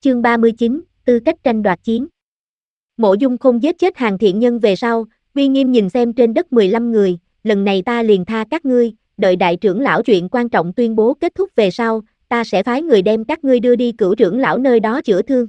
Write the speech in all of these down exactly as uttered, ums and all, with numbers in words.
Chương ba mươi chín, tư cách tranh đoạt chiến. Mộ Dung Khôn giết chết hàng thiện nhân về sau, uy nghiêm nhìn xem trên đất mười lăm người, lần này ta liền tha các ngươi, đợi đại trưởng lão chuyện quan trọng tuyên bố kết thúc về sau, ta sẽ phái người đem các ngươi đưa đi cửu trưởng lão nơi đó chữa thương.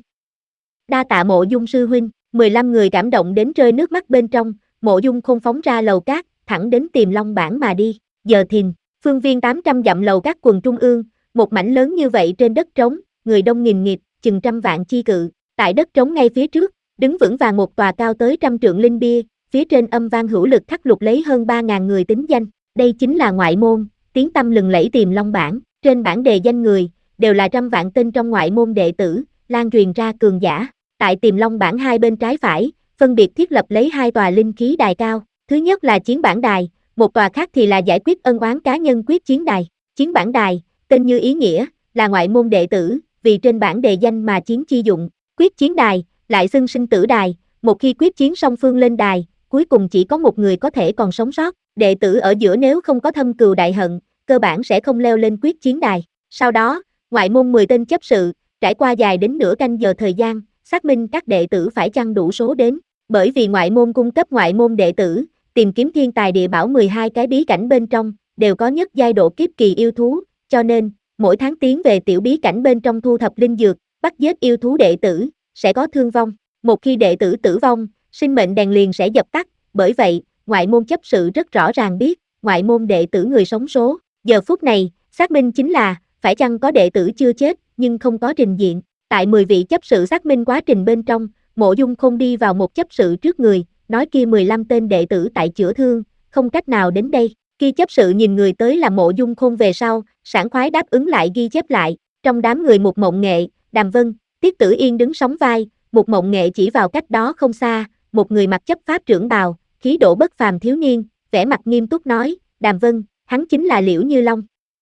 Đa tạ Mộ Dung sư huynh, mười lăm người cảm động đến rơi nước mắt bên trong, Mộ Dung Khôn phóng ra lầu cát, thẳng đến Tiềm Long Bản mà đi. Giờ thìn, phương viên tám trăm dặm lầu cát quần trung ương, một mảnh lớn như vậy trên đất trống, người đông nghìn nghịt, chừng trăm vạn chi cự, tại đất trống ngay phía trước, đứng vững vàng một tòa cao tới trăm trượng linh bia, phía trên âm vang hữu lực khắc lục lấy hơn ba ngàn người tính danh, đây chính là ngoại môn, tiếng tăm lừng lẫy Tiềm Long Bản, trên bảng đề danh người, đều là trăm vạn tên trong ngoại môn đệ tử, lan truyền ra cường giả, tại Tiềm Long Bản hai bên trái phải, phân biệt thiết lập lấy hai tòa linh khí đài cao, thứ nhất là chiến bản đài, một tòa khác thì là giải quyết ân oán cá nhân quyết chiến đài, chiến bản đài, tên như ý nghĩa, là ngoại môn đệ tử, vì trên bảng đề danh mà chiến chi dụng, quyết chiến đài, lại xưng sinh tử đài, một khi quyết chiến song phương lên đài, cuối cùng chỉ có một người có thể còn sống sót, đệ tử ở giữa nếu không có thâm cừu đại hận, cơ bản sẽ không leo lên quyết chiến đài. Sau đó, ngoại môn mười tên chấp sự, trải qua dài đến nửa canh giờ thời gian, xác minh các đệ tử phải chăng đủ số đến, bởi vì ngoại môn cung cấp ngoại môn đệ tử, tìm kiếm thiên tài địa bảo mười hai cái bí cảnh bên trong, đều có nhất giai độ kiếp kỳ yêu thú, cho nên, mỗi tháng tiến về tiểu bí cảnh bên trong thu thập linh dược, bắt giết yêu thú đệ tử, sẽ có thương vong. Một khi đệ tử tử vong, sinh mệnh đèn liền sẽ dập tắt, bởi vậy, ngoại môn chấp sự rất rõ ràng biết, ngoại môn đệ tử người sống số. Giờ phút này, xác minh chính là, phải chăng có đệ tử chưa chết, nhưng không có trình diện. Tại mười vị chấp sự xác minh quá trình bên trong, Mộ Dung Khôn đi vào một chấp sự trước người, nói kia mười lăm tên đệ tử tại chữa thương, không cách nào đến đây. Khi chấp sự nhìn người tới là Mộ Dung Khôn về sau, sảng khoái đáp ứng lại ghi chép lại, trong đám người Một Mộng Nghệ, Đàm Vân, Tiết Tử Yên đứng sóng vai, Một Mộng Nghệ chỉ vào cách đó không xa, một người mặc chấp pháp trưởng bào, khí độ bất phàm thiếu niên, vẻ mặt nghiêm túc nói, Đàm Vân, hắn chính là Liễu Như Long.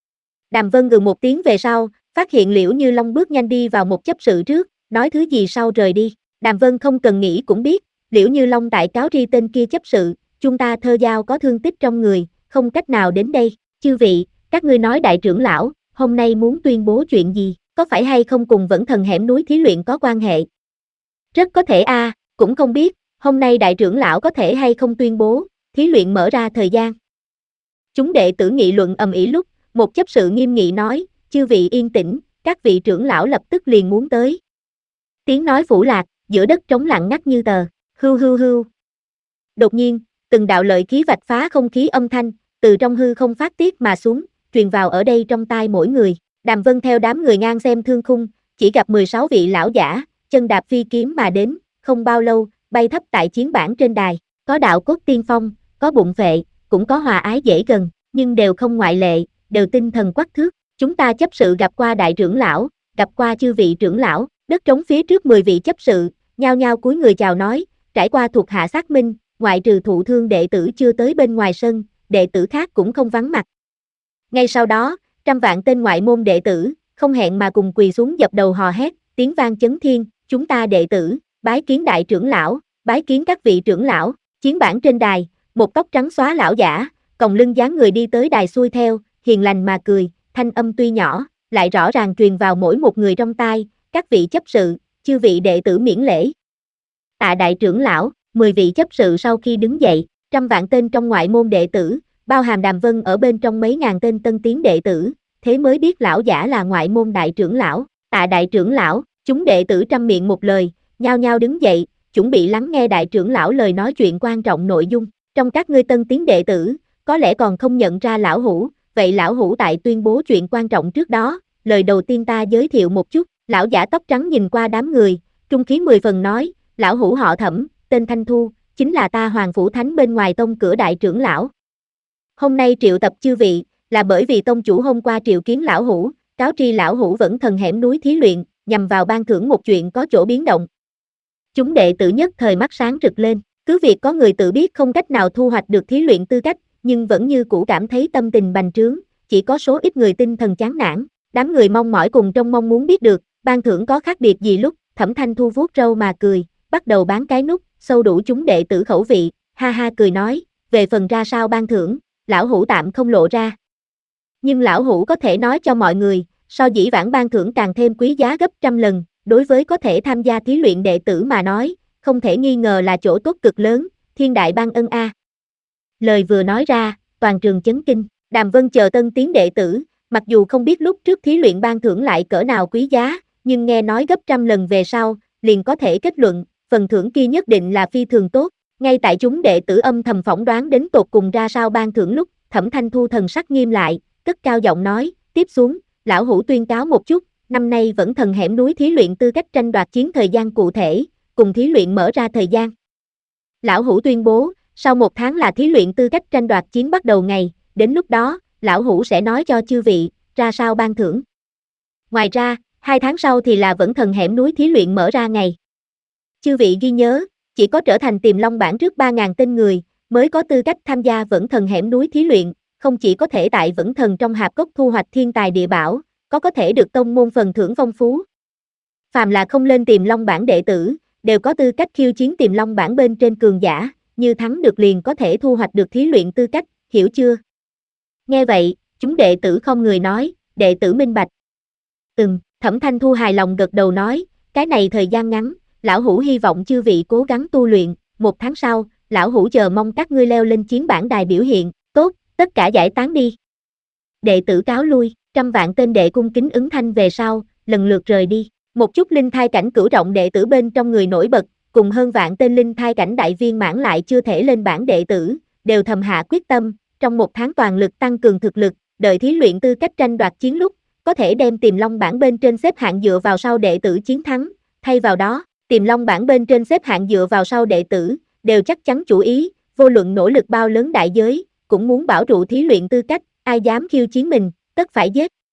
Đàm Vân gừ một tiếng về sau, phát hiện Liễu Như Long bước nhanh đi vào một chấp sự trước, nói thứ gì sau rời đi. Đàm Vân không cần nghĩ cũng biết, Liễu Như Long tại cáo tri tên kia chấp sự, chúng ta thơ giao có thương tích trong người, không cách nào đến đây. Chư vị, các ngươi nói đại trưởng lão, hôm nay muốn tuyên bố chuyện gì, có phải hay không cùng Vẫn Thần hẻm núi thí luyện có quan hệ? Rất có thể a, à, cũng không biết, hôm nay đại trưởng lão có thể hay không tuyên bố, thí luyện mở ra thời gian. Chúng đệ tử nghị luận ầm ĩ lúc, một chấp sự nghiêm nghị nói, chư vị yên tĩnh, các vị trưởng lão lập tức liền muốn tới. Tiếng nói phủ lạc, giữa đất trống lặng ngắt như tờ, hưu hưu hưu. Đột nhiên, từng đạo lợi khí vạch phá không khí âm thanh, từ trong hư không phát tiết mà xuống, truyền vào ở đây trong tai mỗi người. Đàm Vân theo đám người ngang xem thương khung, chỉ gặp mười sáu vị lão giả, chân đạp phi kiếm mà đến, không bao lâu, bay thấp tại chiến bản trên đài, có đạo cốt tiên phong, có bụng vệ, cũng có hòa ái dễ gần, nhưng đều không ngoại lệ, đều tinh thần quắc thước. Chúng ta chấp sự gặp qua đại trưởng lão, gặp qua chư vị trưởng lão, đất trống phía trước mười vị chấp sự, nhao nhao cúi người chào nói, trải qua thuộc hạ xác minh, ngoại trừ thụ thương đệ tử chưa tới bên ngoài sân, đệ tử khác cũng không vắng mặt. Ngay sau đó, trăm vạn tên ngoại môn đệ tử, không hẹn mà cùng quỳ xuống dập đầu hò hét, tiếng vang chấn thiên, chúng ta đệ tử, bái kiến đại trưởng lão, bái kiến các vị trưởng lão, chiến bản trên đài, một tóc trắng xóa lão giả, còng lưng dáng người đi tới đài xuôi theo, hiền lành mà cười, thanh âm tuy nhỏ, lại rõ ràng truyền vào mỗi một người trong tai, các vị chấp sự, chư vị đệ tử miễn lễ. Tạ đại trưởng lão, mười vị chấp sự sau khi đứng dậy, trăm vạn tên trong ngoại môn đệ tử, bao hàm Đàm Vân ở bên trong mấy ngàn tên tân tiến đệ tử, thế mới biết lão giả là ngoại môn đại trưởng lão. Tạ đại trưởng lão, chúng đệ tử trăm miệng một lời, nhao nhao đứng dậy, chuẩn bị lắng nghe đại trưởng lão lời nói chuyện quan trọng nội dung. Trong các ngươi tân tiến đệ tử, có lẽ còn không nhận ra lão hủ, vậy lão hủ tại tuyên bố chuyện quan trọng trước đó, lời đầu tiên ta giới thiệu một chút. Lão giả tóc trắng nhìn qua đám người, trung khí mười phần nói, lão hủ họ Thẩm, tên Thanh Thu, chính là ta Hoàng Phủ Thánh bên ngoài tông cửa đại trưởng lão. Hôm nay triệu tập chư vị, là bởi vì tông chủ hôm qua triệu kiến lão hủ, cáo tri lão hủ Vẫn Thần hẻm núi thí luyện, nhằm vào ban thưởng một chuyện có chỗ biến động. Chúng đệ tử nhất thời mắt sáng rực lên, cứ việc có người tự biết không cách nào thu hoạch được thí luyện tư cách, nhưng vẫn như cũ cảm thấy tâm tình bành trướng, chỉ có số ít người tinh thần chán nản, đám người mong mỏi cùng trong mong muốn biết được, ban thưởng có khác biệt gì lúc, Thẩm Thanh Thu vuốt râu mà cười, bắt đầu bán cái nút, sâu đủ chúng đệ tử khẩu vị, ha ha cười nói, về phần ra sao ban thưởng, lão hủ tạm không lộ ra. Nhưng lão hủ có thể nói cho mọi người, so dĩ vãng ban thưởng càng thêm quý giá gấp trăm lần, đối với có thể tham gia thí luyện đệ tử mà nói, không thể nghi ngờ là chỗ tốt cực lớn, thiên đại ban ân a. Lời vừa nói ra, toàn trường chấn kinh, Đàm Vân chờ tân tiến đệ tử, mặc dù không biết lúc trước thí luyện ban thưởng lại cỡ nào quý giá, nhưng nghe nói gấp trăm lần về sau, liền có thể kết luận, phần thưởng kia nhất định là phi thường tốt. Ngay tại chúng đệ tử âm thầm phỏng đoán đến tột cùng ra sao ban thưởng lúc, Thẩm Thanh Thu thần sắc nghiêm lại, cất cao giọng nói, tiếp xuống, lão hủ tuyên cáo một chút, năm nay vẫn thần hẻm núi thí luyện tư cách tranh đoạt chiến thời gian cụ thể, cùng thí luyện mở ra thời gian. Lão hủ tuyên bố, sau một tháng là thí luyện tư cách tranh đoạt chiến bắt đầu ngày, đến lúc đó, lão hủ sẽ nói cho chư vị, ra sao ban thưởng. Ngoài ra, hai tháng sau thì là vẫn thần hẻm núi thí luyện mở ra ngày. Chư vị ghi nhớ, chỉ có trở thành Tiềm Long bảng trước ba nghìn tên người, mới có tư cách tham gia vẫn thần hẻm núi thí luyện, không chỉ có thể tại vẫn thần trong hạp cốc thu hoạch thiên tài địa bảo, có có thể được tông môn phần thưởng phong phú. Phàm là không lên Tiềm Long bảng đệ tử, đều có tư cách khiêu chiến Tiềm Long bảng bên trên cường giả, như thắng được liền có thể thu hoạch được thí luyện tư cách, hiểu chưa? Nghe vậy, chúng đệ tử không người nói, đệ tử minh bạch. Ừm, Thẩm Thanh Thu hài lòng gật đầu nói, cái này thời gian ngắn, lão hủ hy vọng chư vị cố gắng tu luyện, một tháng sau, lão hủ chờ mong các ngươi leo lên chiến bảng đài biểu hiện, tốt, tất cả giải tán đi. Đệ tử cáo lui, trăm vạn tên đệ cung kính ứng thanh về sau, lần lượt rời đi. Một chút linh thai cảnh cửu trọng đệ tử bên trong người nổi bật, cùng hơn vạn tên linh thai cảnh đại viên mãn lại chưa thể lên bảng đệ tử, đều thầm hạ quyết tâm, trong một tháng toàn lực tăng cường thực lực, đợi thí luyện tư cách tranh đoạt chiến lúc, có thể đem Tiềm Long bảng bên trên xếp hạng dựa vào sau đệ tử chiến thắng, thay vào đó, Tiềm Long bảng bên trên xếp hạng dựa vào sau đệ tử, đều chắc chắn chủ ý, vô luận nỗ lực bao lớn đại giới, cũng muốn bảo trụ thí luyện tư cách, ai dám khiêu chiến mình, tất phải giết.